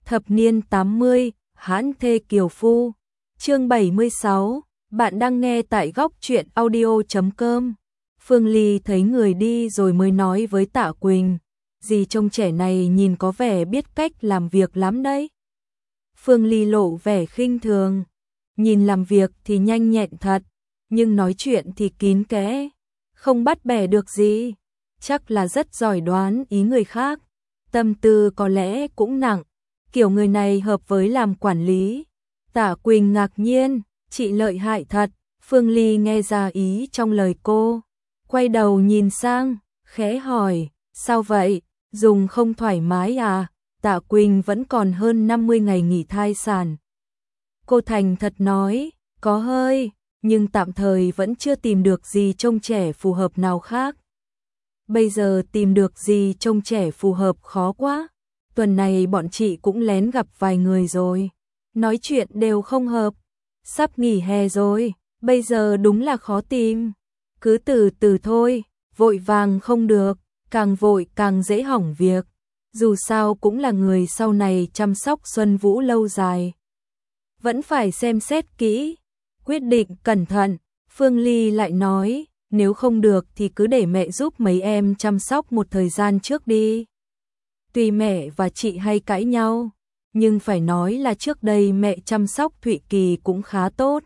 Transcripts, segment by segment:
Thập niên 80, hãn thê kiều phu. Chương 76, bạn đang nghe tại góc truyện audio.com. Phương Ly thấy người đi rồi mới nói với Tạ Quỳnh, dì trông trẻ này nhìn có vẻ biết cách làm việc lắm đấy. Phương Ly lộ vẻ khinh thường, nhìn làm việc thì nhanh nhẹn thật, nhưng nói chuyện thì kín kẽ, không bắt bẻ được gì, chắc là rất giỏi đoán ý người khác, tâm tư có lẽ cũng nặng, kiểu người này hợp với làm quản lý. Tạ Quỳnh ngạc nhiên, chị lợi hại thật. Phương Ly nghe ra ý trong lời cô, quay đầu nhìn sang, khẽ hỏi, sao vậy, dùng không thoải mái à? Tạ Quỳnh vẫn còn hơn 50 ngày nghỉ thai sản. Cô thành thật nói, có hơi, nhưng tạm thời vẫn chưa tìm được gì trông trẻ phù hợp nào khác. Bây giờ tìm được gì trông trẻ phù hợp khó quá. Tuần này bọn chị cũng lén gặp vài người rồi, nói chuyện đều không hợp. Sắp nghỉ hè rồi, bây giờ đúng là khó tìm. Cứ từ từ thôi, vội vàng không được, càng vội càng dễ hỏng việc. Dù sao cũng là người sau này chăm sóc Xuân Vũ lâu dài. Vẫn phải xem xét kỹ, quyết định cẩn thận. Phương Ly lại nói, nếu không được thì cứ để mẹ giúp mấy em chăm sóc một thời gian trước đi. Tuy mẹ và chị hay cãi nhau, nhưng phải nói là trước đây mẹ chăm sóc Thụy Kỳ cũng khá tốt.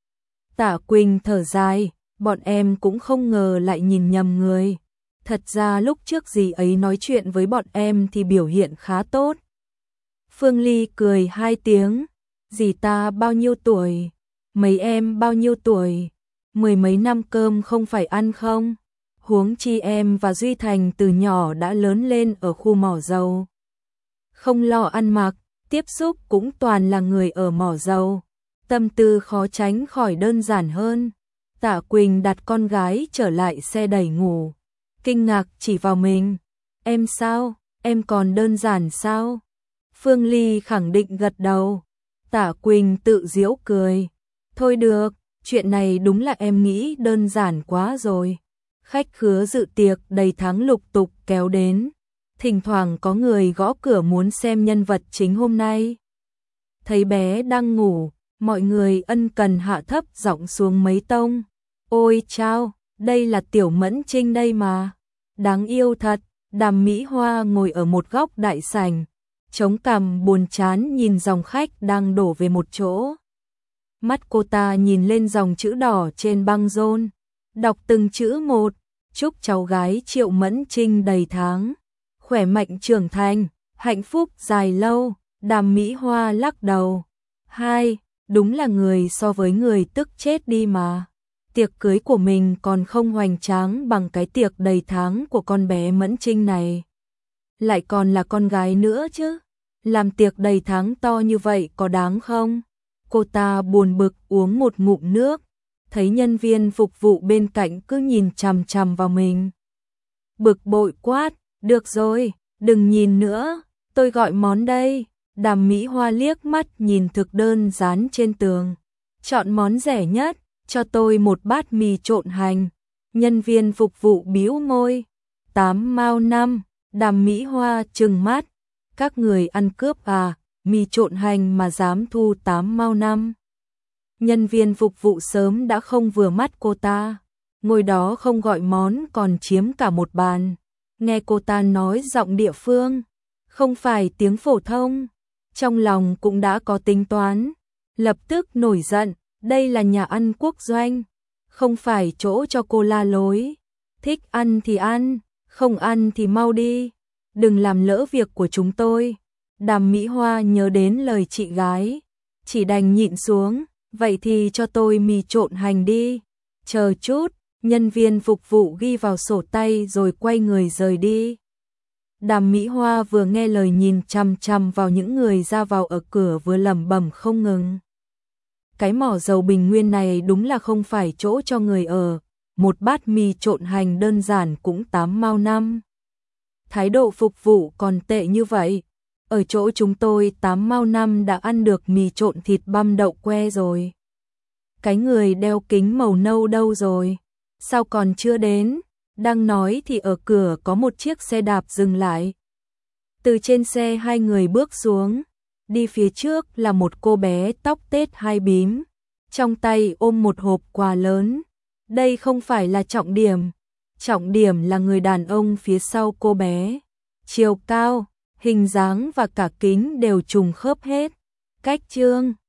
Tạ Quỳnh thở dài, bọn em cũng không ngờ lại nhìn nhầm người. Thật ra lúc trước dì ấy nói chuyện với bọn em thì biểu hiện khá tốt. Phương Ly cười 2 tiếng, dì ta bao nhiêu tuổi, mấy em bao nhiêu tuổi, 10 mấy năm cơm không phải ăn không? Huống chi em và Duy Thành từ nhỏ đã lớn lên ở khu mỏ dầu. Không lo ăn mặc, tiếp xúc cũng toàn là người ở mỏ dầu. Tâm tư khó tránh khỏi đơn giản hơn. Tạ Quỳnh đặt con gái trở lại xe đẩy ngủ. Kinh ngạc chỉ vào mình. Em sao? Em còn đơn giản sao? Phương Ly khẳng định gật đầu. Tạ Quỳnh tự giễu cười. Thôi được, chuyện này đúng là em nghĩ đơn giản quá rồi. Khách khứa dự tiệc đầy tháng lục tục kéo đến. Thỉnh thoảng có người gõ cửa muốn xem nhân vật chính hôm nay. Thấy bé đang ngủ, mọi người ân cần hạ thấp giọng xuống mấy tông. Ôi chao, đây là Tiểu Mẫn Trinh đây mà. Đáng yêu thật. Đàm Mỹ Hoa ngồi ở một góc đại sảnh, chống cằm buồn chán nhìn dòng khách đang đổ về một chỗ. Mắt cô ta nhìn lên dòng chữ đỏ trên băng rôn, đọc từng chữ một. Chúc cháu gái Triệu Mẫn Trinh đầy tháng, khỏe mạnh trưởng thành, hạnh phúc dài lâu. Đàm Mỹ Hoa lắc đầu. Đúng là người so với người tức chết đi mà. Tiệc cưới của mình còn không hoành tráng bằng cái tiệc đầy tháng của con bé Mẫn Trinh này. Lại còn là con gái nữa chứ. Làm tiệc đầy tháng to như vậy có đáng không? Cô ta buồn bực uống một ngụm nước. Thấy nhân viên phục vụ bên cạnh cứ nhìn chằm chằm vào mình. Bực bội quát, được rồi, đừng nhìn nữa, tôi gọi món đây. Đàm Mỹ Hoa liếc mắt nhìn thực đơn dán trên tường. Chọn món rẻ nhất, cho tôi một bát mì trộn hành. Nhân viên phục vụ bĩu môi. 8 mao 5, Đàm Mỹ Hoa trừng mắt. Các người ăn cướp à, mì trộn hành mà dám thu 8 mao 5. Nhân viên phục vụ sớm đã không vừa mắt cô ta, ngồi đó không gọi món còn chiếm cả một bàn. Nghe cô ta nói giọng địa phương, không phải tiếng phổ thông, trong lòng cũng đã có tính toán, lập tức nổi giận, đây là nhà ăn quốc doanh, không phải chỗ cho cô la lối, thích ăn thì ăn, không ăn thì mau đi, đừng làm lỡ việc của chúng tôi. Đàm Mỹ Hoa nhớ đến lời chị gái, chỉ đành nhịn xuống. Vậy thì cho tôi mì trộn hành đi. Chờ chút, nhân viên phục vụ ghi vào sổ tay rồi quay người rời đi. Đàm Mỹ Hoa vừa nghe lời nhìn chằm chằm vào những người ra vào ở cửa vừa lẩm bẩm không ngừng. Cái mỏ dầu Bình Nguyên này đúng là không phải chỗ cho người ở. Một bát mì trộn hành đơn giản cũng 8 mao 5. Thái độ phục vụ còn tệ như vậy. Ở chỗ chúng tôi 8 mao 5 đã ăn được mì trộn thịt băm đậu que rồi. Cái người đeo kính màu nâu đâu rồi? Sao còn chưa đến? Đang nói thì ở cửa có một chiếc xe đạp dừng lại. Từ trên xe 2 người bước xuống. đi phía trước là một cô bé tóc tết hai bím, trong tay ôm một hộp quà lớn. Đây không phải là trọng điểm là người đàn ông phía sau cô bé. Chiều cao, hình dáng và cả kính đều trùng khớp hết. Cách Trương